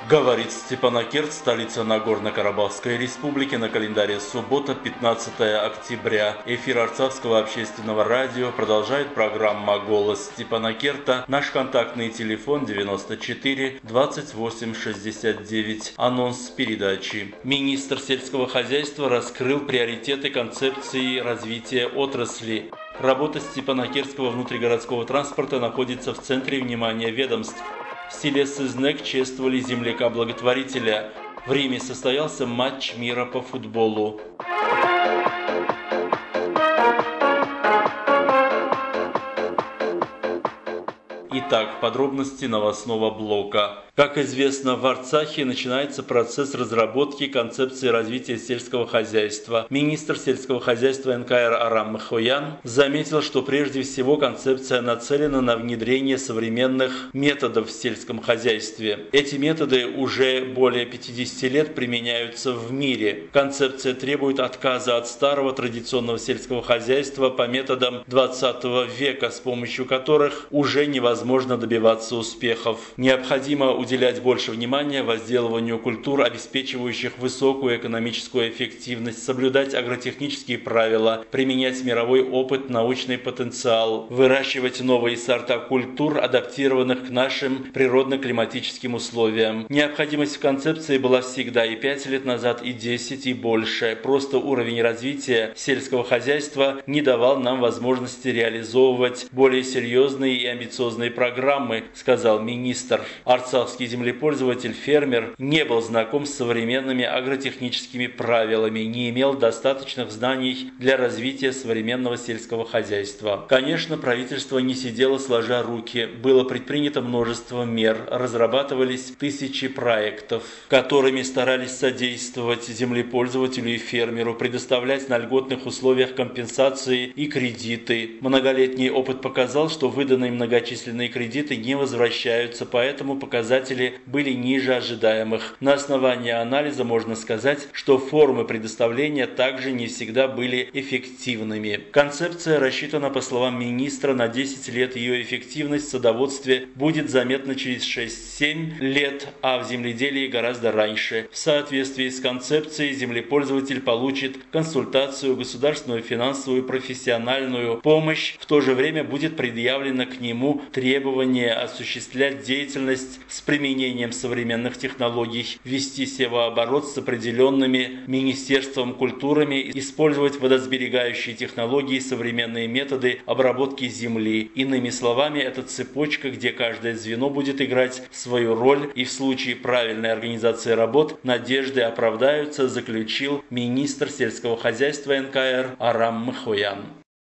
Говорит Степанакерт, столица Нагорно-Карабахской республики, на календаре суббота, 15 октября. Эфир Арцахского общественного радио продолжает программа «Голос Степанакерта». Наш контактный телефон 94 28 69. Анонс передачи. Министр сельского хозяйства раскрыл приоритеты концепции развития отрасли. Работа Степанакертского внутригородского транспорта находится в центре внимания ведомств. В селе Сызнек чествовали земляка-благотворителя. В Риме состоялся матч мира по футболу. Итак, подробности новостного блока. Как известно, в Арцахе начинается процесс разработки концепции развития сельского хозяйства. Министр сельского хозяйства НКР Арам Махоян заметил, что прежде всего концепция нацелена на внедрение современных методов в сельском хозяйстве. Эти методы уже более 50 лет применяются в мире. Концепция требует отказа от старого традиционного сельского хозяйства по методам 20 века, с помощью которых уже невозможно добиваться успехов. Необходимо уделять больше внимания возделыванию культур, обеспечивающих высокую экономическую эффективность, соблюдать агротехнические правила, применять мировой опыт, научный потенциал, выращивать новые сорта культур, адаптированных к нашим природно-климатическим условиям. Необходимость в концепции была всегда и 5 лет назад, и 10, и больше. Просто уровень развития сельского хозяйства не давал нам возможности реализовывать более серьезные и амбициозные программы, сказал министр. Арцахский землепользователь, фермер, не был знаком с современными агротехническими правилами, не имел достаточных знаний для развития современного сельского хозяйства. Конечно, правительство не сидело сложа руки, было предпринято множество мер, разрабатывались тысячи проектов, которыми старались содействовать землепользователю и фермеру, предоставлять на льготных условиях компенсации и кредиты. Многолетний опыт показал, что выданные многочисленные кредиты не возвращаются, поэтому показатели были ниже ожидаемых. На основании анализа можно сказать, что формы предоставления также не всегда были эффективными. Концепция рассчитана, по словам министра, на 10 лет. Ее эффективность в садоводстве будет заметна через 6-7 лет, а в земледелии гораздо раньше. В соответствии с концепцией землепользователь получит консультацию, государственную, финансовую, профессиональную помощь. В то же время будет предъявлено к нему требование осуществлять деятельность с применением современных технологий, вести севооборот с определенными Министерством культурами, использовать водосберегающие технологии, современные методы обработки земли. Иными словами, это цепочка, где каждое звено будет играть свою роль, и в случае правильной организации работ надежды оправдаются, заключил министр сельского хозяйства НКР Арам Махоян.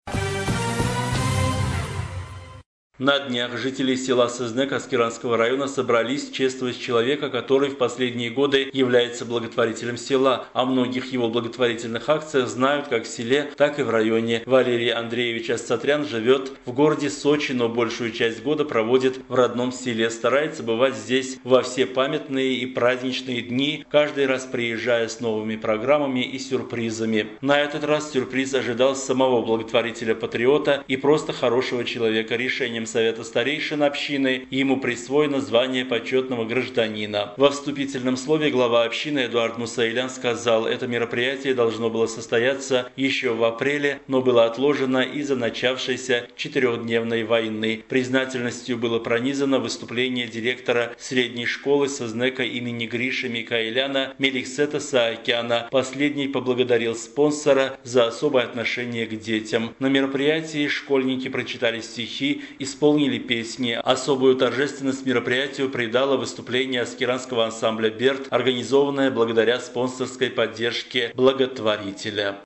На днях жители села Сызнек Аскеранского района собрались чествовать человека, который в последние годы является благотворителем села. О многих его благотворительных акциях знают как в селе, так и в районе. Валерий Андреевич Ассатрян живет в городе Сочи, но большую часть года проводит в родном селе. Старается бывать здесь во все памятные и праздничные дни, каждый раз приезжая с новыми программами и сюрпризами. На этот раз сюрприз ожидал самого благотворителя-патриота и просто хорошего человека. Решением Совета старейшин общины ему присвоено звание почетного гражданина. Во вступительном слове глава общины Эдуард Мусаилян сказал, это мероприятие должно было состояться еще в апреле, но было отложено из-за начавшейся 4-дневной войны. Признательностью было пронизано выступление директора средней школы Сызнека имени Гриши Микаэляна Меликсета Саакяна. Последний поблагодарил спонсора за особое отношение к детям. На мероприятии школьники прочитали стихи, исполнили песни. Особую торжественность мероприятию придало выступление аскеранского ансамбля «Берт», организованное благодаря спонсорской поддержке благотворителя.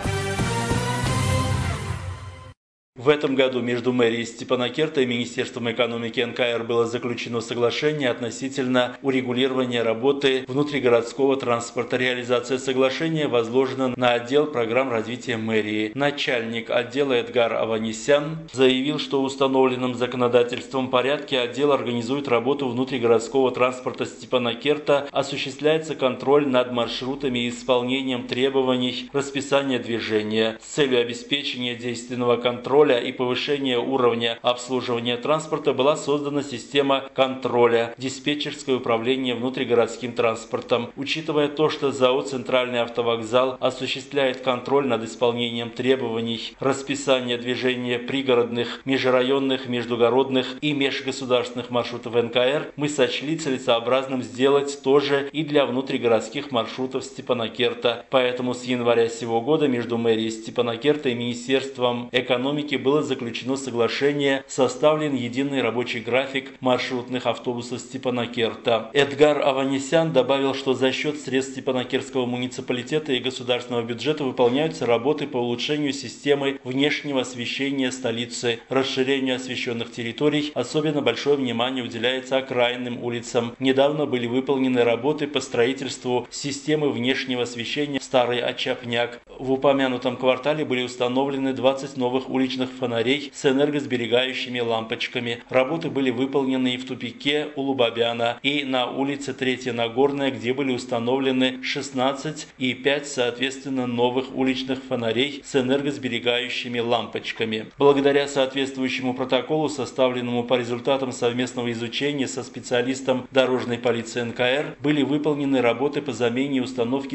В этом году между мэрией Степанакерта и Министерством экономики НКР было заключено соглашение относительно урегулирования работы внутригородского транспорта. Реализация соглашения возложена на отдел программ развития мэрии. Начальник отдела Эдгар Аванесян заявил, что в установленном законодательством порядке отдел организует работу внутригородского транспорта Степанакерта, осуществляется контроль над маршрутами и исполнением требований расписания движения. С целью обеспечения действенного контроля контроля и повышения уровня обслуживания транспорта была создана система контроля диспетчерское управление внутригородским транспортом. Учитывая то, что ЗАО «Центральный автовокзал» осуществляет контроль над исполнением требований расписания движения пригородных, межрайонных, междугородных и межгосударственных маршрутов НКР, мы сочли целесообразным сделать то же и для внутригородских маршрутов Степанакерта. Поэтому с января сего года между мэрией Степанакерта и Министерством экономики было заключено соглашение, составлен единый рабочий график маршрутных автобусов Степанакерта. Эдгар Аванесян добавил, что за счет средств Степанакертского муниципалитета и государственного бюджета выполняются работы по улучшению системы внешнего освещения столицы, расширению освещенных территорий. Особенно большое внимание уделяется окраинным улицам. Недавно были выполнены работы по строительству системы внешнего освещения Старый Очапняк. В упомянутом квартале были установлены 20 новых уличных фонарей с энергосберегающими лампочками. Работы были выполнены и в тупике у Лубабяна, и на улице Третья Нагорная, где были установлены 16 и 5, соответственно, новых уличных фонарей с энергосберегающими лампочками. Благодаря соответствующему протоколу, составленному по результатам совместного изучения со специалистом дорожной полиции НКР, были выполнены работы по замене и установке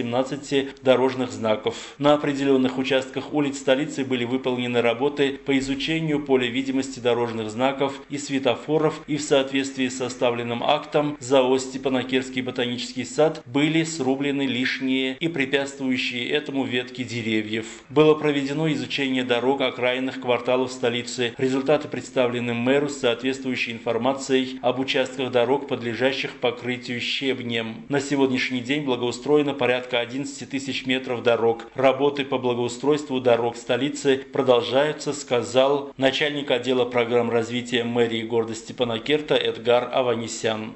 117 дорожных знаков. На определенных участках улиц столицы были выполнены работы по изучению поля видимости дорожных знаков и светофоров, и в соответствии с составленным актом ЗАО «Степанакертский ботанический сад» были срублены лишние и препятствующие этому ветки деревьев. Было проведено изучение дорог окраинных кварталов столицы. Результаты представлены мэру с соответствующей информацией об участках дорог, подлежащих покрытию щебнем. На сегодняшний день благоустроено порядка 11 тысяч метров дорог. Работы по благоустройству дорог столицы продолжаются, сказал начальник отдела программ развития мэрии города Степанакерта Эдгар Аванесян.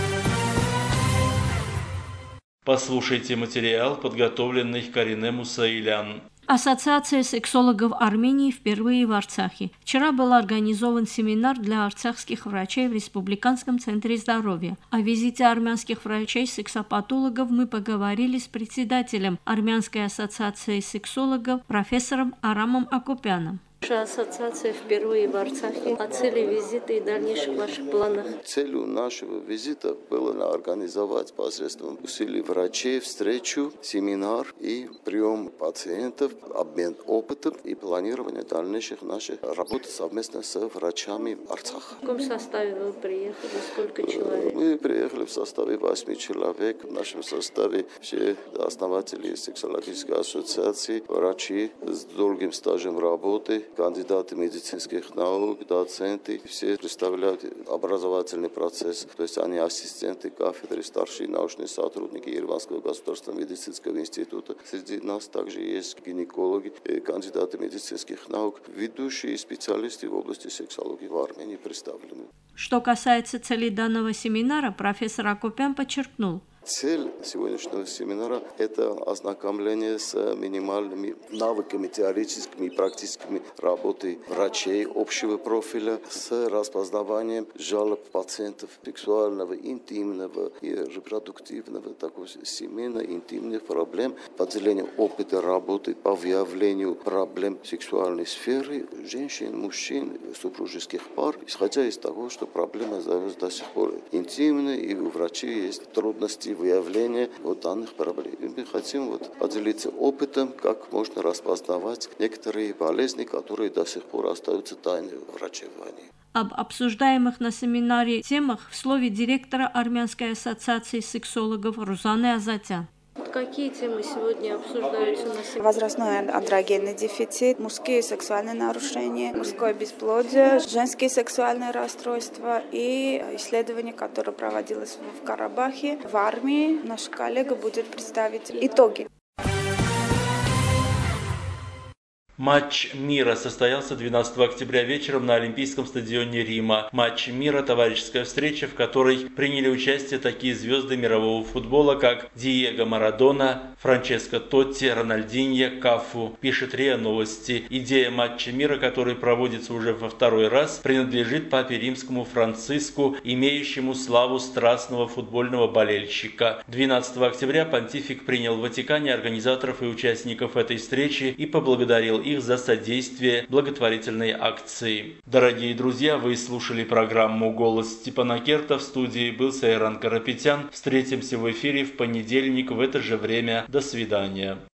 Послушайте материал, подготовленный Карине Мусаилян. Ассоциация сексологов Армении впервые в Арцахе. Вчера был организован семинар для арцахских врачей в Республиканском центре здоровья. О визите армянских врачей-сексопатологов мы поговорили с председателем Армянской ассоциации сексологов профессором Арамом Акопяном. Наша ассоциация впервые в Арцахе. О цели визита и дальнейших ваших планах. Целью нашего визита было организовать посредством усилий врачей встречу, семинар и прием пациентов, обмен опытом и планирование дальнейших наших работ совместно с врачами Арцаха. В каком составе вы приехали? Сколько человек? Мы приехали в составе 8 человек. В нашем составе все основатели сексологической ассоциации, врачи с долгим стажем работы, кандидаты медицинских наук, доценты, все представляют образовательный процесс, то есть они ассистенты кафедры, старшие научные сотрудники Ереванского государственного медицинского института. Среди нас также есть гинекологи, кандидаты медицинских наук, ведущие специалисты в области сексологии в Армении представлены. Что касается цели данного семинара, профессор Акопян подчеркнул. Цель сегодняшнего семинара – это ознакомление с минимальными навыками теоретическими и практическими работы врачей общего профиля, с распознаванием жалоб пациентов сексуального, интимного и репродуктивного, такого семейно-интимных проблем, поделение опыта работы по выявлению проблем сексуальной сферы женщин, мужчин, супружеских пар, исходя из того, что проблема остается до сих пор интимной, и у врачей есть трудности выявления данных проблем. И мы хотим поделиться опытом, как можно распознавать некоторые болезни, которые до сих пор остаются тайной врачевания. Об обсуждаемых на семинаре темах в слове директора Армянской ассоциации сексологов Рузаны Азатян. Какие темы сегодня обсуждаются на семинаре? Возрастной андрогенный дефицит, мужские сексуальные нарушения, мужское бесплодие, женские сексуальные расстройства и исследование, которое проводилось в Карабахе, в армии. Наш коллега будет представить итоги. Матч мира состоялся 12 октября вечером на Олимпийском стадионе Рима. Матч мира – товарищеская встреча, в которой приняли участие такие звезды мирового футбола, как Диего Марадона, Франческо Тотти, Рональдиньо, Кафу. Пишет РИА Новости. Идея матча мира, который проводится уже во второй раз, принадлежит папе римскому Франциску, имеющему славу страстного футбольного болельщика. 12 октября понтифик принял в Ватикане организаторов и участников этой встречи и поблагодарил их за содействие благотворительной акции. Дорогие друзья, вы слушали программу «Голос Степана Керта». В студии был Сайран Карапетян. Встретимся в эфире в понедельник в это же время. До свидания.